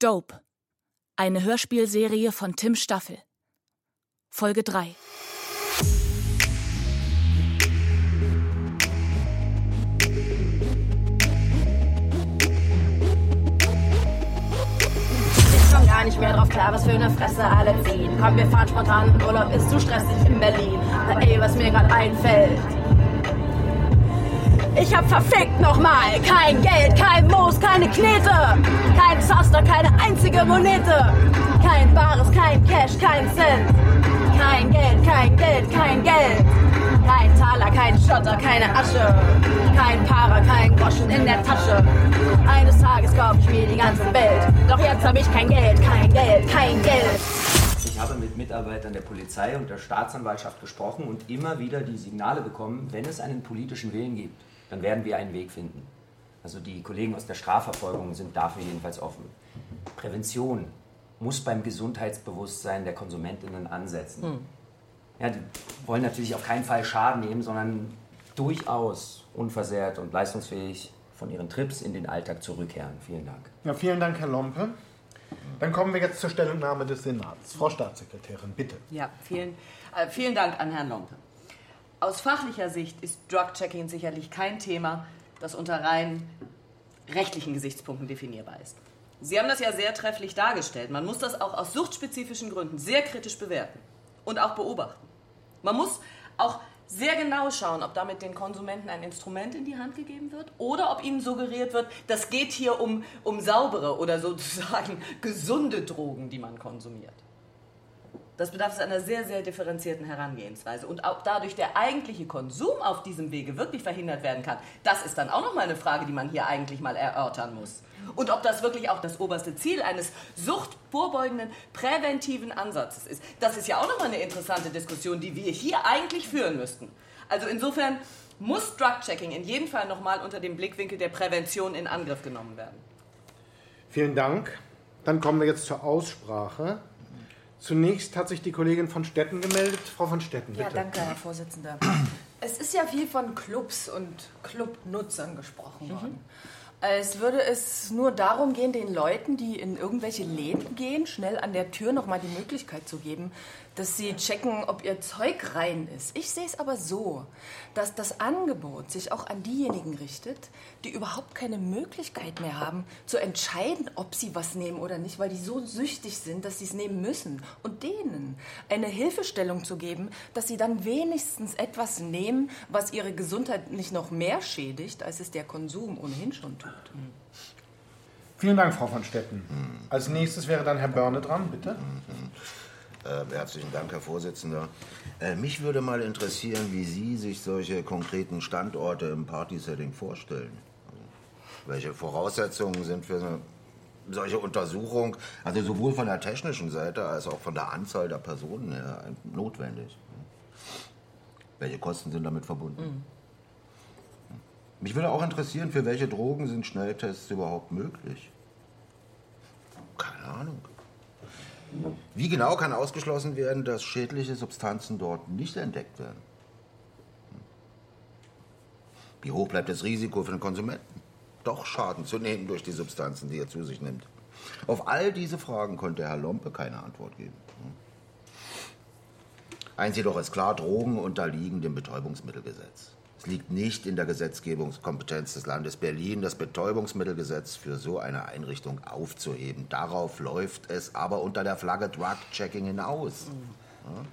Dope. Eine Hörspielserie von Tim Staffel. Folge 3. Gar nicht mehr drauf klar, was für eine Fresse alle ziehen. Komm, wir fahren spontan in Urlaub, ist zu stressig in Berlin. Ey, was mir grad einfällt. Ich hab verfickt nochmal kein Geld, kein Moos, keine Knete. Kein Zaster, keine einzige Monete. Kein Bares, kein Cash, kein Cent. Kein Geld, kein Geld, kein Geld. Kein Taler, kein Schotter, keine Asche. Kein Para, kein Groschen in der Tasche. Eines Tages kauf ich mir die ganze Welt. Doch jetzt hab ich kein Geld, kein Geld, kein Geld. Ich habe mit Mitarbeitern der Polizei und der Staatsanwaltschaft gesprochen und immer wieder die Signale bekommen, wenn es einen politischen Willen gibt, dann werden wir einen Weg finden. Also die Kollegen aus der Strafverfolgung sind dafür jedenfalls offen. Prävention muss beim Gesundheitsbewusstsein der KonsumentInnen ansetzen. Ja, die wollen natürlich auf keinen Fall Schaden nehmen, sondern durchaus unversehrt und leistungsfähig von ihren Trips in den Alltag zurückkehren. Vielen Dank. Ja, vielen Dank, Herr Lompe. Dann kommen wir jetzt zur Stellungnahme des Senats. Frau Staatssekretärin, bitte. Ja, vielen Dank an Herrn Lompe. Aus fachlicher Sicht ist Drug-Checking sicherlich kein Thema, das unter rein rechtlichen Gesichtspunkten definierbar ist. Sie haben das ja sehr trefflich dargestellt. Man muss das auch aus suchtspezifischen Gründen sehr kritisch bewerten und auch beobachten. Man muss auch sehr genau schauen, ob damit den Konsumenten ein Instrument in die Hand gegeben wird oder ob ihnen suggeriert wird, das geht hier um saubere oder sozusagen gesunde Drogen, die man konsumiert. Das bedarf einer sehr, sehr differenzierten Herangehensweise. Und auch dadurch der eigentliche Konsum auf diesem Wege wirklich verhindert werden kann, das ist dann auch nochmal eine Frage, die man hier eigentlich mal erörtern muss. Und ob das wirklich auch das oberste Ziel eines suchtvorbeugenden, präventiven Ansatzes ist, das ist ja auch nochmal eine interessante Diskussion, die wir hier eigentlich führen müssten. Also insofern muss Drug-Checking in jedem Fall nochmal unter dem Blickwinkel der Prävention in Angriff genommen werden. Vielen Dank. Dann kommen wir jetzt zur Aussprache. Zunächst hat sich die Kollegin von Stetten gemeldet. Frau von Stetten, bitte. Ja, danke, Herr Vorsitzender. Es ist ja viel von Clubs und Clubnutzern gesprochen worden. Als würde es nur darum gehen, den Leuten, die in irgendwelche Läden gehen, schnell an der Tür nochmal die Möglichkeit zu geben, dass sie checken, ob ihr Zeug rein ist. Ich sehe es aber so, dass das Angebot sich auch an diejenigen richtet, die überhaupt keine Möglichkeit mehr haben, zu entscheiden, ob sie was nehmen oder nicht, weil die so süchtig sind, dass sie es nehmen müssen. Und denen eine Hilfestellung zu geben, dass sie dann wenigstens etwas nehmen, was ihre Gesundheit nicht noch mehr schädigt, als es der Konsum ohnehin schon tut. Vielen Dank, Frau von Stetten. Als nächstes wäre dann Herr Börne dran, bitte. Herzlichen Dank, Herr Vorsitzender. Mich würde mal interessieren, wie Sie sich solche konkreten Standorte im Partysetting vorstellen. Also, welche Voraussetzungen sind für eine solche Untersuchung, also sowohl von der technischen Seite als auch von der Anzahl der Personen her, notwendig? Welche Kosten sind damit verbunden? Mich würde auch interessieren, für welche Drogen sind Schnelltests überhaupt möglich? Keine Ahnung. Wie genau kann ausgeschlossen werden, dass schädliche Substanzen dort nicht entdeckt werden? Wie hoch bleibt das Risiko für den Konsumenten, doch Schaden zu nehmen durch die Substanzen, die er zu sich nimmt? Auf all diese Fragen konnte Herr Lompe keine Antwort geben. Eins jedoch ist klar, Drogen unterliegen dem Betäubungsmittelgesetz. Es liegt nicht in der Gesetzgebungskompetenz des Landes Berlin, das Betäubungsmittelgesetz für so eine Einrichtung aufzuheben. Darauf läuft es aber unter der Flagge Drug-Checking hinaus. Ja?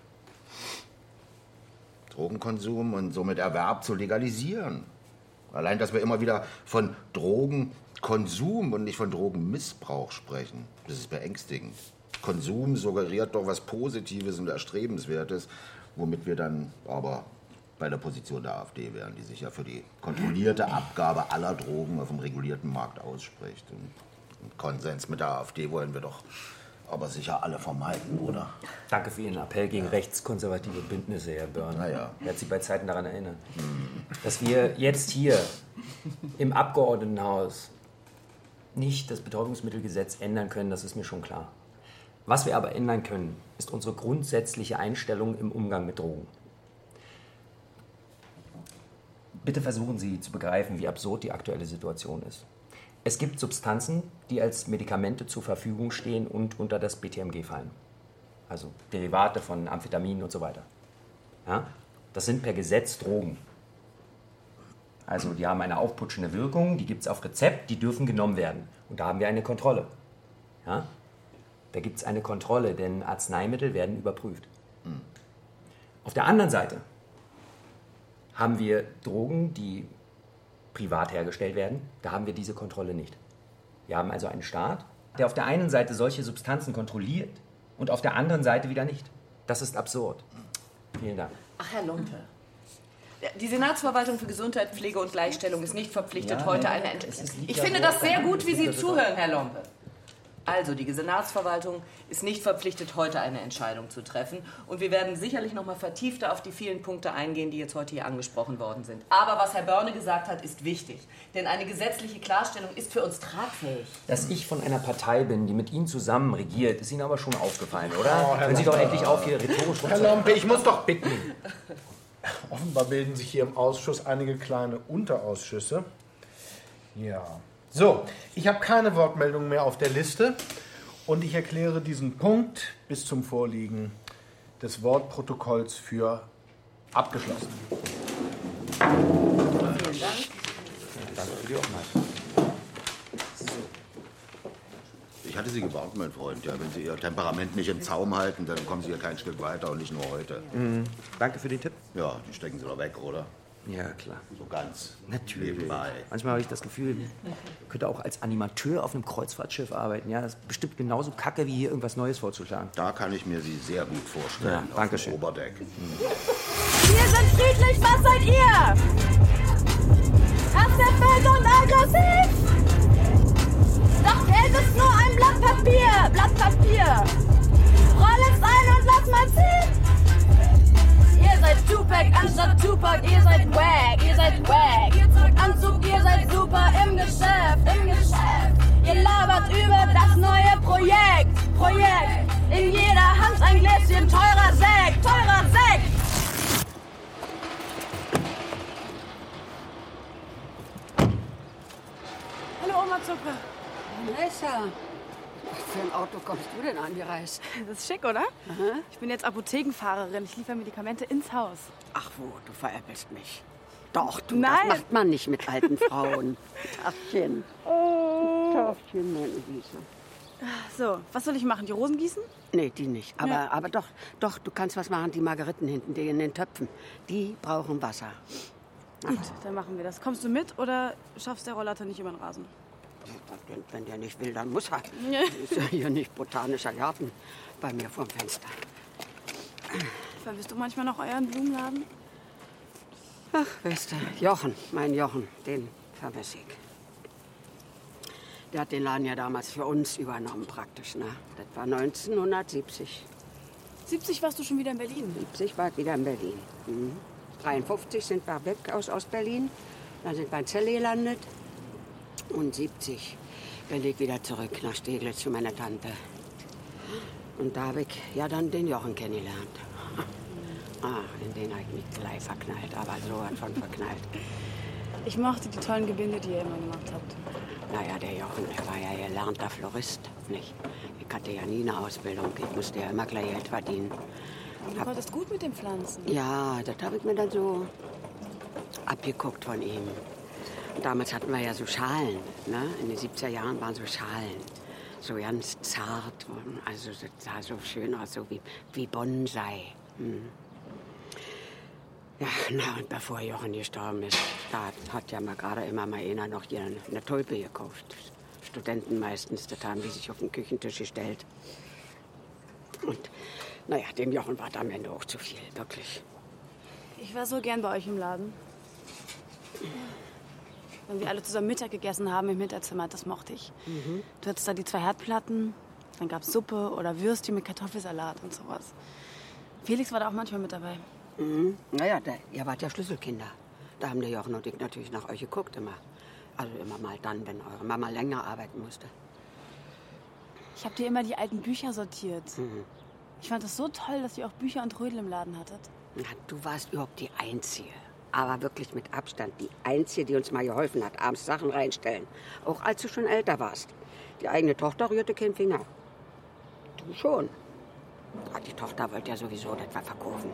Drogenkonsum und somit Erwerb zu legalisieren. Allein, dass wir immer wieder von Drogenkonsum und nicht von Drogenmissbrauch sprechen, das ist beängstigend. Konsum suggeriert doch was Positives und Erstrebenswertes, womit wir dann aber bei der Position der AfD wären, die sich ja für die kontrollierte Abgabe aller Drogen auf dem regulierten Markt ausspricht. Und Konsens mit der AfD wollen wir doch aber sicher alle vermeiden, oder? Danke für Ihren Appell gegen rechtskonservative Bündnisse, Herr Börne. Naja. Er hat Sie bei Zeiten daran erinnert. Dass wir jetzt hier im Abgeordnetenhaus nicht das Betäubungsmittelgesetz ändern können, das ist mir schon klar. Was wir aber ändern können, ist unsere grundsätzliche Einstellung im Umgang mit Drogen. Bitte versuchen Sie zu begreifen, wie absurd die aktuelle Situation ist. Es gibt Substanzen, die als Medikamente zur Verfügung stehen und unter das BTMG fallen. Also Derivate von Amphetaminen und so weiter. Ja? Das sind per Gesetz Drogen. Also die haben eine aufputschende Wirkung, die gibt es auf Rezept, die dürfen genommen werden. Und da haben wir eine Kontrolle. Ja? Da gibt es eine Kontrolle, denn Arzneimittel werden überprüft. Auf der anderen Seite haben wir Drogen, die privat hergestellt werden. Da haben wir diese Kontrolle nicht. Wir haben also einen Staat, der auf der einen Seite solche Substanzen kontrolliert und auf der anderen Seite wieder nicht. Das ist absurd. Vielen Dank. Ach, Herr Lumpe. Die Senatsverwaltung für Gesundheit, Pflege und Gleichstellung ist nicht verpflichtet, heute eine Entscheidung. Ich finde das sehr gut, wie Sie zuhören, Herr Lumpe. Also, die Senatsverwaltung ist nicht verpflichtet, heute eine Entscheidung zu treffen. Und wir werden sicherlich noch mal vertiefter auf die vielen Punkte eingehen, die jetzt heute hier angesprochen worden sind. Aber was Herr Börne gesagt hat, ist wichtig. Denn eine gesetzliche Klarstellung ist für uns tragfähig. Dass ich von einer Partei bin, die mit Ihnen zusammen regiert, ist Ihnen aber schon aufgefallen, oder? Hören Sie doch endlich auf, hier rhetorisch Herr Lompe, ich muss doch bitten. Offenbar bilden sich hier im Ausschuss einige kleine Unterausschüsse. Ja. So, ich habe keine Wortmeldungen mehr auf der Liste und ich erkläre diesen Punkt bis zum Vorliegen des Wortprotokolls für abgeschlossen. Vielen Dank. Danke für die Offenheit. Ich hatte Sie gewarnt, mein Freund. Ja, wenn Sie Ihr Temperament nicht im Zaum halten, dann kommen Sie ja kein Stück weiter und nicht nur heute. Danke für den Tipp. Ja, die stecken Sie doch weg, oder? Ja, klar. So ganz. Natürlich. Nebenbei. Manchmal habe ich das Gefühl, ich könnte auch als Animateur auf einem Kreuzfahrtschiff arbeiten. Ja, das ist bestimmt genauso kacke, wie hier irgendwas Neues vorzuschlagen. Da kann ich mir Sie sehr gut vorstellen. Ja, danke schön. Auf dem Oberdeck. Wir sind friedlich, was seid ihr? Hasserfüllt und aggressiv? Doch Geld ist nur ein Blatt Papier, Blatt Papier. Roll es ein und lass mal ziehen. Ihr seid Tupac anstatt Tupac, ihr seid wack, ihr seid wack. Ihr tragt Anzug, ihr seid super im Geschäft, im Geschäft. Ihr labert über das neue Projekt. In jeder Hand ein Gläschen teurer Sekt, teurer Sekt. Hallo Oma Zucker. Vanessa, was für ein Auto kommst du denn angereist? Das ist schick, oder? Aha. Ich bin jetzt Apothekenfahrerin. Ich liefere Medikamente ins Haus. Ach wo, du veräppelst mich. Doch, du, Nein. das macht man nicht mit alten Frauen. Tachchen. Oh. Tachchen, meine Wiese. So, was soll ich machen? Die Rosen gießen? Nee, die nicht. Aber, Ja. aber doch, du kannst was machen. Die Margeriten hinten, die in den Töpfen, die brauchen Wasser. Gut, dann machen wir das. Kommst du mit oder schaffst der Rollator nicht über den Rasen? Wenn der nicht will, dann muss er. Ja. Das ist ja hier nicht botanischer Garten bei mir vorm Fenster. Vermisst du manchmal noch euren Blumenladen? Ach, weißt du, Jochen, mein Jochen, den vermisse ich. Der hat den Laden ja damals für uns übernommen praktisch, ne? Das war 1970. 70 warst du schon wieder in Berlin. 70 war ich wieder in Berlin. 53 sind wir weg aus Ostberlin. Dann sind wir in Celle gelandet. Und 70 bin ich wieder zurück nach Steglitz zu meiner Tante. Und da habe ich ja dann den Jochen kennengelernt. In den habe ich mich gleich verknallt, aber so was von verknallt. Ich mochte die tollen Gebinde, die ihr immer gemacht habt. Naja, der Jochen, der war ja gelernter Florist, nicht? Ich hatte ja nie eine Ausbildung, ich musste ja immer gleich Geld verdienen. Und du konntest gut mit den Pflanzen. Ja, das habe ich mir dann so abgeguckt von ihm. Und damals hatten wir ja so Schalen, ne? In den 70er Jahren waren so Schalen. So ganz zart, also das sah so schön aus, so wie Bonsai. Ja, na, und bevor Jochen gestorben ist, da hat ja mal gerade immer mal einer noch hier eine Tulpe gekauft. Studenten meistens, das haben die sich auf den Küchentisch gestellt. Und naja, dem Jochen war das am Ende auch zu viel, wirklich. Ich war so gern bei euch im Laden. Wenn wir alle zusammen Mittag gegessen haben im Hinterzimmer, das mochte ich. Du hattest da die 2 Herdplatten, dann gab es Suppe oder Würstchen mit Kartoffelsalat und sowas. Felix war da auch manchmal mit dabei. Naja, ihr wart ja Schlüsselkinder. Da haben der Jochen und ich natürlich nach euch geguckt immer. Also immer mal dann, wenn eure Mama länger arbeiten musste. Ich habe dir immer die alten Bücher sortiert. Ich fand es so toll, dass ihr auch Bücher und Rödel im Laden hattet. Na, du warst überhaupt die Einzige. aber wirklich mit Abstand die Einzige, die uns mal geholfen hat, abends Sachen reinstellen. Auch als du schon älter warst. Die eigene Tochter rührte keinen Finger. Du schon. Die Tochter wollte ja sowieso das verkaufen.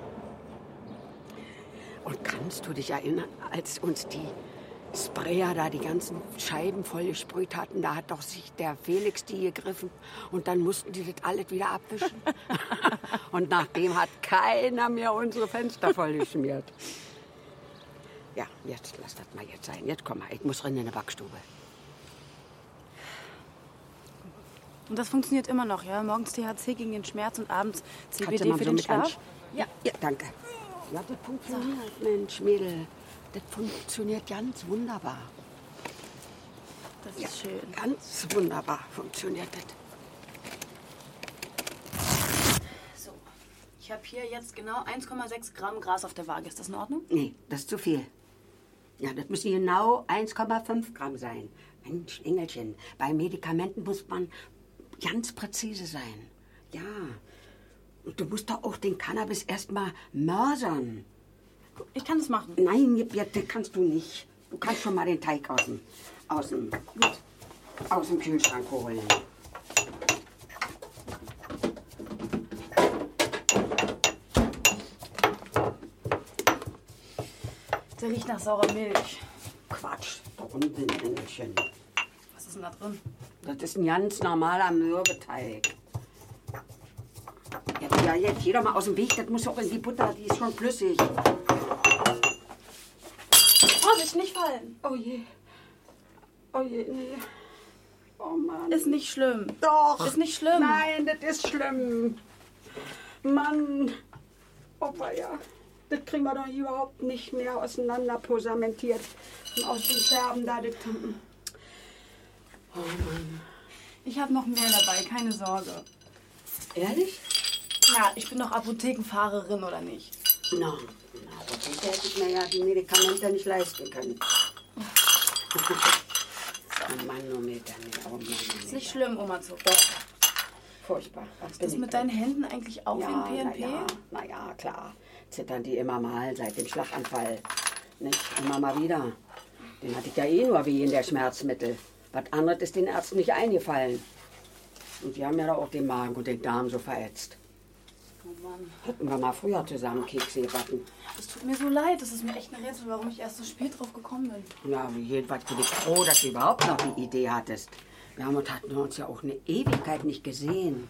Und kannst du dich erinnern, als uns die Sprayer da die ganzen Scheiben voll gesprüht hatten, da hat doch sich der Felix die gegriffen und dann mussten die das alles wieder abwischen. Und nachdem hat keiner mehr unsere Fenster voll geschmiert. Ja, jetzt lass das mal jetzt sein. Jetzt komm mal, ich muss rein in die Backstube. Und das funktioniert immer noch, ja? Morgens THC gegen den Schmerz und abends CBD Kannst du mal für so den mit Schlaf? Ja, danke. Ja, das funktioniert, Mensch, Mädel. Das funktioniert ganz wunderbar. Das ist schön. Ganz wunderbar funktioniert das. So, ich habe hier jetzt genau 1,6 Gramm Gras auf der Waage. Ist das in Ordnung? Nee, das ist zu viel. Ja, das müssen genau 1,5 Gramm sein. Mensch, Engelchen, bei Medikamenten muss man ganz präzise sein. Ja. Und du musst doch auch den Cannabis erstmal mörsern. Ich kann das machen. Nein, das kannst du nicht. Du kannst schon mal den Teig aus dem Kühlschrank holen. Der riecht nach saurer Milch. Quatsch, Unsinn, Engelchen. Was ist denn da drin? Das ist ein ganz normaler Mürbeteig. Ja, jetzt geh doch mal aus dem Weg. Das muss auch in die Butter, die ist schon flüssig. Vorsicht, nicht fallen. Oh je. Oh je, nee. Oh Mann. Ist nicht schlimm. Doch. Ist nicht schlimm. Nein, das ist schlimm. Mann. Oh ja. Das kriegen wir doch überhaupt nicht mehr auseinander posamentiert. Und aus den Scherben da. Oh Mann. Ich habe noch mehr dabei, keine Sorge. Ehrlich? Ja, ich bin doch Apothekenfahrerin, oder nicht? Na, Apotheke hätte ich mir ja die Medikamente nicht leisten können. Oh Manometer, nee, oh Manometer. Ist nicht schlimm, Oma Zucker. Doch. Furchtbar. Ist das mit deinen Händen eigentlich auch wie ein PNP? Na ja, klar. Zittern die immer mal seit dem Schlaganfall. Nicht immer mal wieder. Den hatte ich ja eh nur wie in der Schmerzmittel. Was anderes ist den Ärzten nicht eingefallen. Und die haben ja auch den Magen und den Darm so verätzt. Oh Mann. Hätten wir mal früher zusammen Kekse gebacken. Es tut mir so leid. Das ist mir echt ein Rätsel, warum ich erst so spät drauf gekommen bin. Ja, jedenfalls bin ich froh, dass du überhaupt noch die Idee hattest. Wir haben uns ja auch eine Ewigkeit nicht gesehen.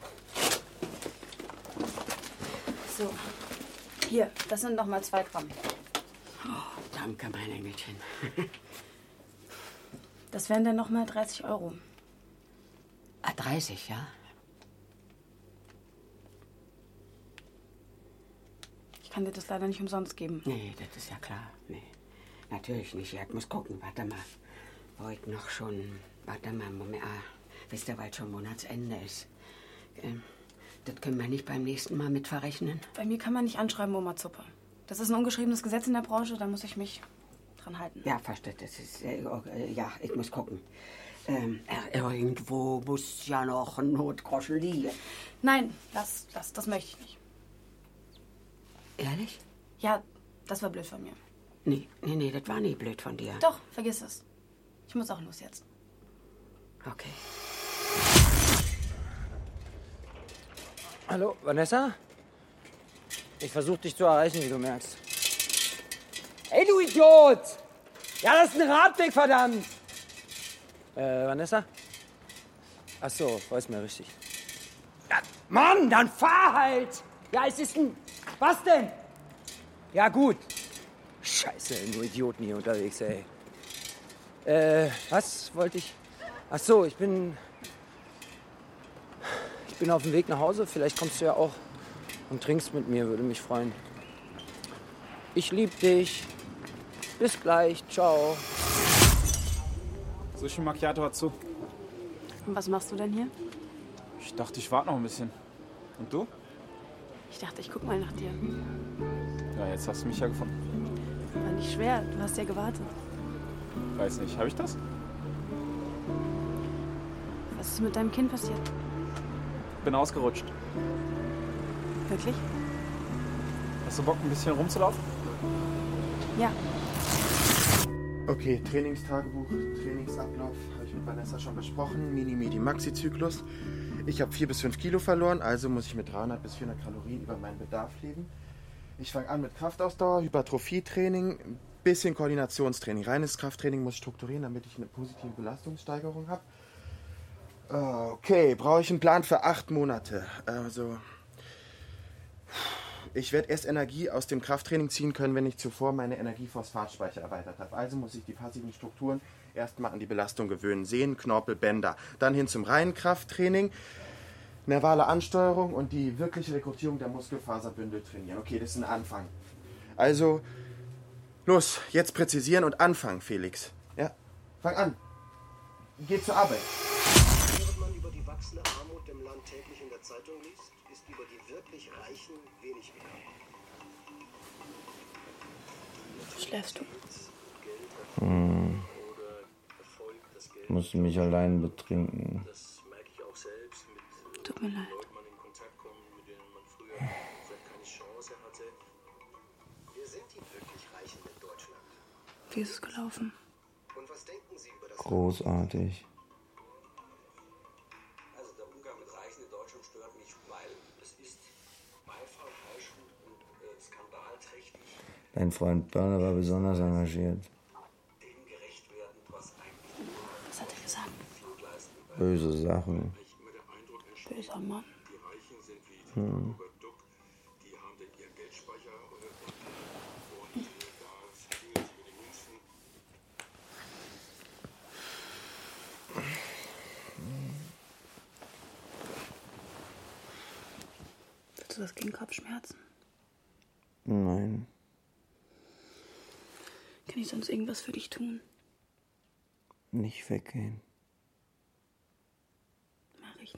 So. Hier, das sind noch mal 2 Gramm. Oh, danke, mein Engelchen. Das wären dann noch mal 30 Euro. 30, ja? Ich kann dir das leider nicht umsonst geben. Nee, das ist ja klar. Nee, natürlich nicht. Ja, ich muss gucken. Warte mal. Heute noch schon... Warte mal, Moment. Wisst ihr, weil schon Monatsende ist. Das können wir nicht beim nächsten Mal mit verrechnen? Bei mir kann man nicht anschreiben, Oma Zuppe. Das ist ein ungeschriebenes Gesetz in der Branche, da muss ich mich dran halten. Ja, verstehe. Das ist... ja, ich muss gucken. Irgendwo muss ja noch ein Notgroschen liegen. Nein, das möchte ich nicht. Ehrlich? Ja, das war blöd von mir. Nee, das war nie blöd von dir. Doch, vergiss es. Ich muss auch los jetzt. Okay. Hallo, Vanessa? Ich versuche dich zu erreichen, wie du merkst. Ey, du Idiot! Ja, das ist ein Radweg, verdammt! Vanessa? Ach so, weiß mir richtig. Ja, Mann, dann fahr halt! Ja, es ist ein... Was denn? Ja, gut. Scheiße, nur Idioten hier unterwegs, ey. Was wollte ich... Ach so, ich bin auf dem Weg nach Hause. Vielleicht kommst du ja auch und trinkst mit mir, würde mich freuen. Ich lieb dich. Bis gleich. Ciao. Sushi Macchiato hat zu. Und was machst du denn hier? Ich dachte, ich warte noch ein bisschen. Und du? Ich dachte, ich guck mal nach dir. Ja, jetzt hast du mich ja gefunden. War nicht schwer, du hast ja gewartet. Weiß nicht, habe ich das? Was ist mit deinem Kind passiert? Bin ausgerutscht. Wirklich? Hast du Bock, ein bisschen rumzulaufen? Ja, Okay, Trainingstagebuch, Trainingsablauf habe ich mit Vanessa schon besprochen. Mini-Medi-Maxi-Zyklus. Ich habe 4 bis 5 Kilo verloren, also muss ich mit 300 bis 400 Kalorien über meinen Bedarf leben. Ich fange an mit Kraftausdauer, Hypertrophietraining, ein bisschen Koordinationstraining. Reines Krafttraining muss ich strukturieren, damit ich eine positive Belastungssteigerung habe. Okay, brauche ich einen Plan für 8 Monate. Also, ich werde erst Energie aus dem Krafttraining ziehen können, wenn ich zuvor meine Energiephosphatspeicher erweitert habe. Also muss ich die passiven Strukturen erstmal an die Belastung gewöhnen. Sehnen, Knorpel, Bänder. Dann hin zum reinen Krafttraining, nervale Ansteuerung und die wirkliche Rekrutierung der Muskelfaserbündel trainieren. Okay, das ist ein Anfang. Also, los, jetzt präzisieren und anfangen, Felix. Ja, fang an. Geh zur Arbeit. Während man über die wachsende Armut im Land täglich in der Zeitung liest, ist über die wirklich Reichen wenig bekannt. Schläfst du? Ich muss mich allein betrinken. Das merke ich auch selbst mit Tut mir leid. Leuten man in Kontakt kommt, mit denen man früher keine Chance hatte. Wer sind die wirklich Reichen in Deutschland? Wie ist es gelaufen? Und was denken Sie über das? Großartig. Also der Umgang mit Reichen in Deutschland stört mich, weil es ist beifallheischend und skandalträchtig. Dein Freund Börner war besonders engagiert. Was hat er gesagt? Böse Sachen. Böser Mann. Willst du was gegen Kopfschmerzen? Nein. Kann ich sonst irgendwas für dich tun? Nicht weggehen. Mach ich nicht.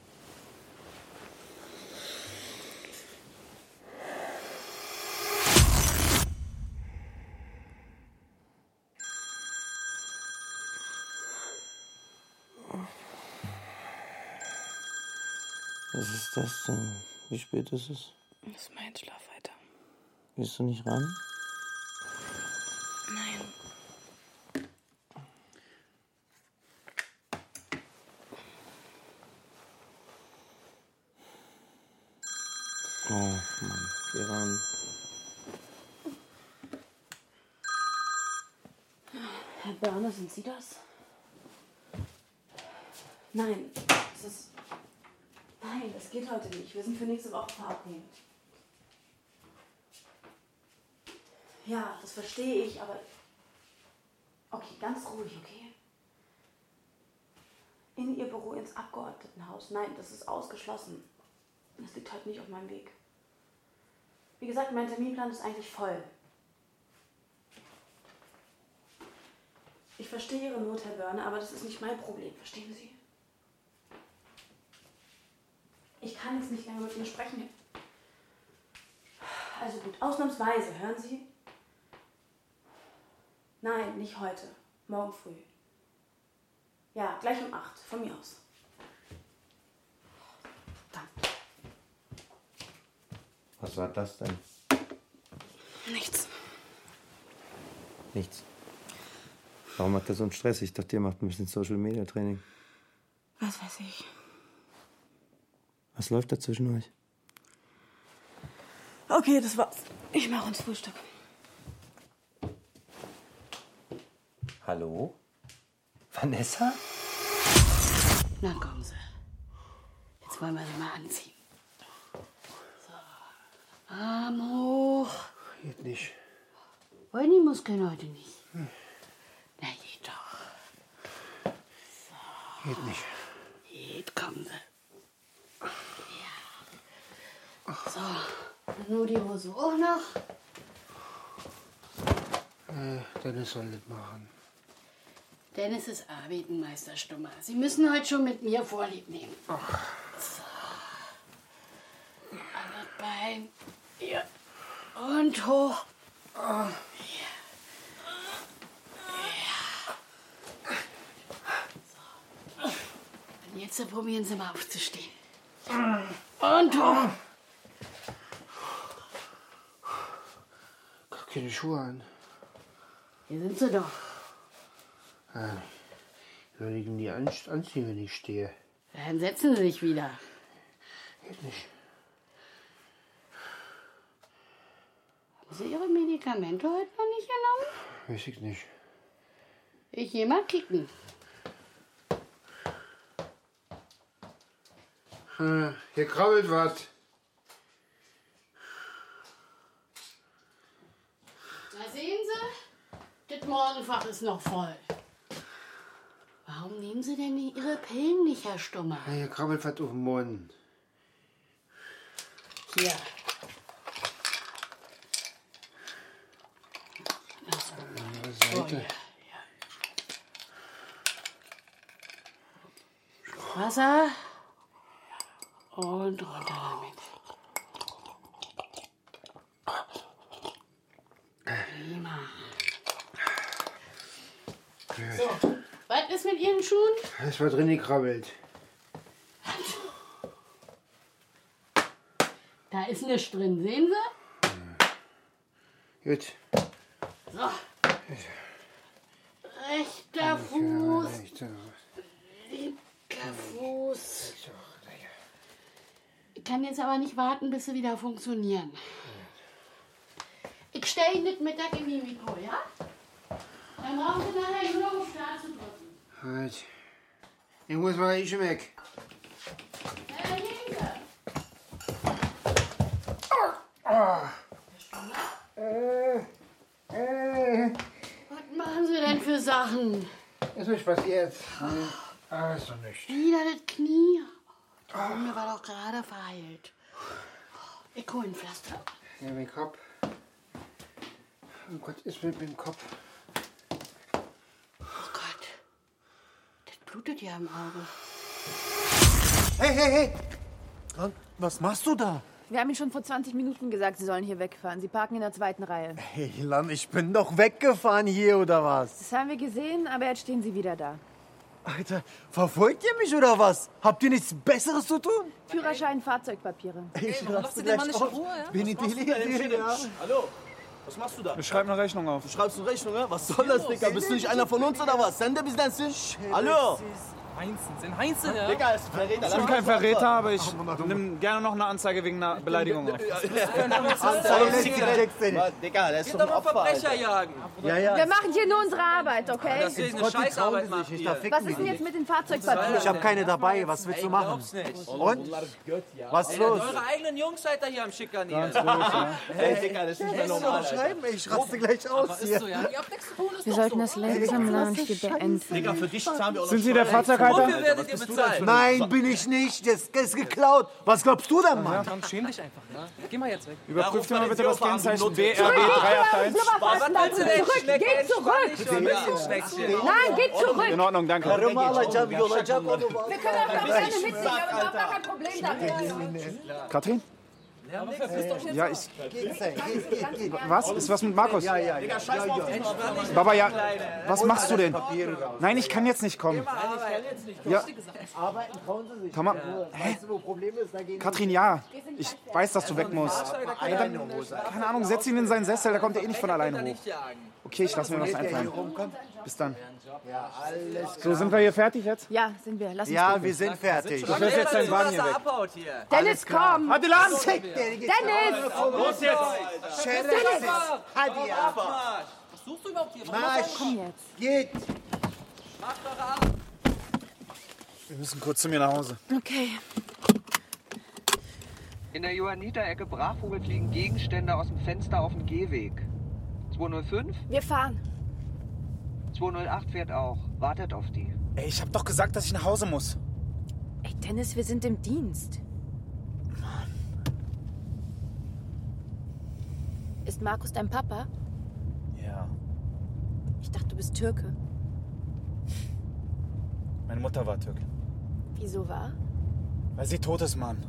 Was ist das denn? Wie spät ist es? Das ist mein Schlaf weiter. Gehst du nicht ran? Nein. Oh Mann, geh ran. Herr Börner, sind Sie das? Nein, Nein, das geht heute nicht. Wir sind für nächste Woche verabredet. Ja, das verstehe ich, aber... Okay, ganz ruhig, okay? In Ihr Büro ins Abgeordnetenhaus. Nein, das ist ausgeschlossen. Das liegt heute nicht auf meinem Weg. Wie gesagt, mein Terminplan ist eigentlich voll. Ich verstehe Ihre Not, Herr Börner, aber das ist nicht mein Problem. Verstehen Sie? Ich kann jetzt nicht länger mit Ihnen sprechen. Also gut, ausnahmsweise, hören Sie? Nein, nicht heute. Morgen früh. Ja, gleich um 8, von mir aus. Danke. Was war das denn? Nichts. Nichts. Warum macht er so einen Stress? Ich dachte, ihr macht ein bisschen Social Media Training. Was weiß ich. Was läuft da zwischen euch? Okay, das war's. Ich mache uns Frühstück. Hallo? Vanessa? Na kommen Sie. Jetzt wollen wir sie mal anziehen. So. Arm hoch. Geht nicht. Wollen die Muskeln heute nicht? Na, geht doch. So. Geht nicht. Geht, kommen Sie. Ja. So. Nur die Hose auch noch. Dennis soll das machen. Dennis ist arbeiten, Meister Stummer. Sie müssen heute schon mit mir Vorlieb nehmen. Ach. So. Anderes Bein. Hier. Und hoch. Ja. So. Und jetzt probieren Sie mal aufzustehen. Und hoch. Gar keine Schuhe an. Hier sind Sie doch. Soll ich denn die anziehen, wenn ich stehe? Dann setzen Sie sich wieder. Geht nicht. Haben Sie Ihre Medikamente heute noch nicht genommen? Weiß ich nicht. Ich geh mal kicken. Hier krabbelt was. Na sehen Sie, das Morgenfach ist noch voll. Warum nehmen Sie denn Ihre Pillen nicht, Herr Stummer? Hier krabbelt was auf dem Mund. Hier. Seite. Wasser und runter damit. Prima. So, was ist mit Ihren Schuhen? Da ist was drin gekrabbelt. Da ist nichts drin, sehen Sie? Gut. So. Rechter Fuß. Linker Fuß. Ich kann jetzt aber nicht warten, bis sie wieder funktionieren. Ich stelle Ihnen das Mittag in die Mikro, ja? Dann brauchen Sie nachher nur noch auf Start zu drücken. Gut. Ich muss mal schon weg. Was machen Sie denn für Sachen? Ist nicht passiert. Ist doch nicht. Wieder das Knie. Oh, mir war doch gerade verheilt. Ich hole ein Pflaster. Ja, mein Kopf. Oh Gott, ist mit dem Kopf. Oh Gott. Das blutet ja im Auge. Hey, hey, hey! Was machst du da? Wir haben Ihnen schon vor 20 Minuten gesagt, Sie sollen hier wegfahren. Sie parken in der zweiten Reihe. Hey, Lan, ich bin doch weggefahren hier, oder was? Das haben wir gesehen, aber jetzt stehen Sie wieder da. Alter, verfolgt ihr mich oder was? Habt ihr nichts Besseres zu tun? Führerschein, Fahrzeugpapiere. Ich raste gleich aus. Bin intelligent, ja. Hallo? Was machst du da? Ich schreibe eine Rechnung auf. Du schreibst eine Rechnung, ja? Was soll das, Digga? Bist du nicht einer von uns oder was? Sende bis dann. Hallo? Heinzen, ja? Digga, ist ein Verräter. Ich bin kein Verräter, aber ich nehme gerne noch eine Anzeige wegen einer Beleidigung auf. Digga, der ist Geht doch ein doch mal Opfer, Verbrecher Alter. jagen. Wir machen hier nur unsere Arbeit, okay? Das ist eine Scheißarbeit, macht ihr. Was ist denn jetzt mit den Fahrzeugpapieren? Ich habe keine dabei. Was willst du machen? Und? Was ist los? Eure eigenen Jungs seid ihr hier am Schikanieren. Hey, Digga, das ist nicht mehr normal, Alter. Ich raste gleich aus hier. Wir sollten das langsam launch beenden. Digga, für dich zahlen wir auch noch Sind Sie der Steuern. Fahrzeughalter? Wofür werdet ihr bezahlt? Nein, bin ich nicht. Das ist geklaut. Was glaubst du denn, Mann? Mann, schäm dich einfach, ja? Geh mal jetzt weg. Überprüft ihr mal bitte das Kennzeichen BRB Zurück! 381. Was willst du denn? Zurück! Geh zurück! Nein, geh zurück! In Ordnung, danke. Wir können auch gerne mitnehmen, aber überhaupt gar kein Problem damit. Katrin? Ja, ich... Was? Ist was mit Markus? Digga, scheiß mal auf den Baba, ja, was machst du denn? Nein, ich kann jetzt nicht kommen. Ja. Arbeiten trauen sie sich. Komm mal. Weißt du, wo Problem ist? Da gehen Katrin, ja. Ich weiß, dass du weg musst. Ja, dann, keine Ahnung, setz ihn in seinen Sessel, der kommt ja eh nicht von alleine hoch. Okay, ich lass mir was einfallen. Bis dann. So, sind wir hier fertig jetzt? Ja, sind wir. Lass uns Ja, gehen. wir sind fertig. Du fährst jetzt deinen Wagen hier weg. Dennis, komm! Halt den Laden! Dennis! Los jetzt! Dennis! Was suchst du überhaupt hier? Komm jetzt. Geht! Wir müssen kurz zu mir nach Hause. Okay. In der Johanniter-Ecke Brachvogel fliegen Gegenstände aus dem Fenster auf den Gehweg. 205? Wir fahren. 208 fährt auch. Wartet auf die. Ey, ich hab doch gesagt, dass ich nach Hause muss. Ey, Dennis, wir sind im Dienst. Ist Markus dein Papa? Ja. Ich dachte, du bist Türke. Meine Mutter war Türkin. Wieso war? Weil sie tot ist, Mann.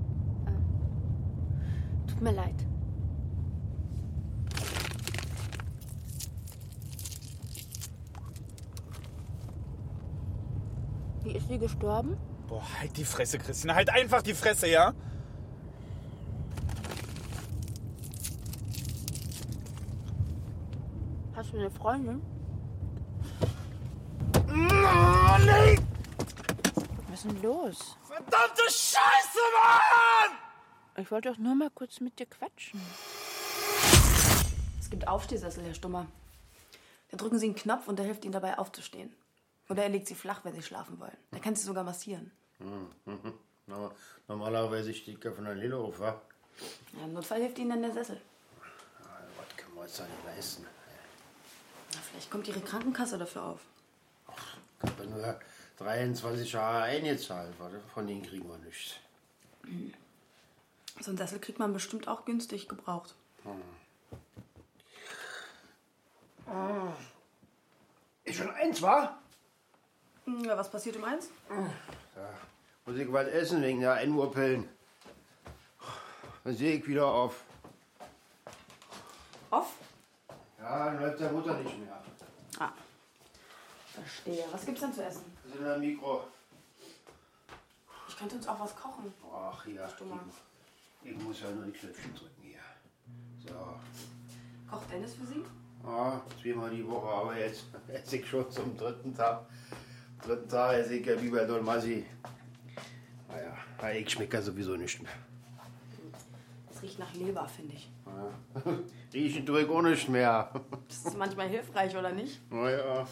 Tut mir leid. Wie ist sie gestorben? Boah, halt die Fresse, Christina. Halt einfach die Fresse, ja? Hast du eine Freundin? Oh, nee! Was ist denn los? Verdammte Scheiße, Mann! Ich wollte doch nur mal kurz mit dir quatschen. Es gibt Aufstehsessel, Herr Stummer. Da drücken Sie einen Knopf und der hilft Ihnen dabei aufzustehen. Oder er legt Sie flach, wenn Sie schlafen wollen. Der kann Sie sogar massieren. Normalerweise steht er von der Lille auf, wa? Ja, im Notfall hilft Ihnen dann der Sessel. Was können wir uns da nicht leisten? Na, vielleicht kommt Ihre Krankenkasse dafür auf. Ich habe nur 23 Jahre eingezahlt, warte, von denen kriegen wir nichts. So einen Sessel kriegt man bestimmt auch günstig gebraucht. Ist schon 1, wa? Ja, was passiert um 1? Ja, muss ich was essen wegen der 1 Uhr Pillen. Dann sehe ich wieder auf. Auf? Ja, dann läuft der Mutter nicht mehr. Ah, verstehe. Was gibt's denn zu essen? Das ist in der Mikro. Ich könnte uns auch was kochen. Ach, hier. Ich muss ja nur die Knöpfchen drücken hier. So. Kocht Dennis für Sie? Ja, 2-mal die Woche, aber jetzt esse ich schon zum 3. Tag. Am 3. Tag esse ich ja wie bei Don Massi. Naja, ich schmecke ja sowieso nicht mehr. Das riecht nach Leber, finde ich. Ja. Riechen tue ich auch nicht mehr. Das ist manchmal hilfreich, oder nicht? Naja.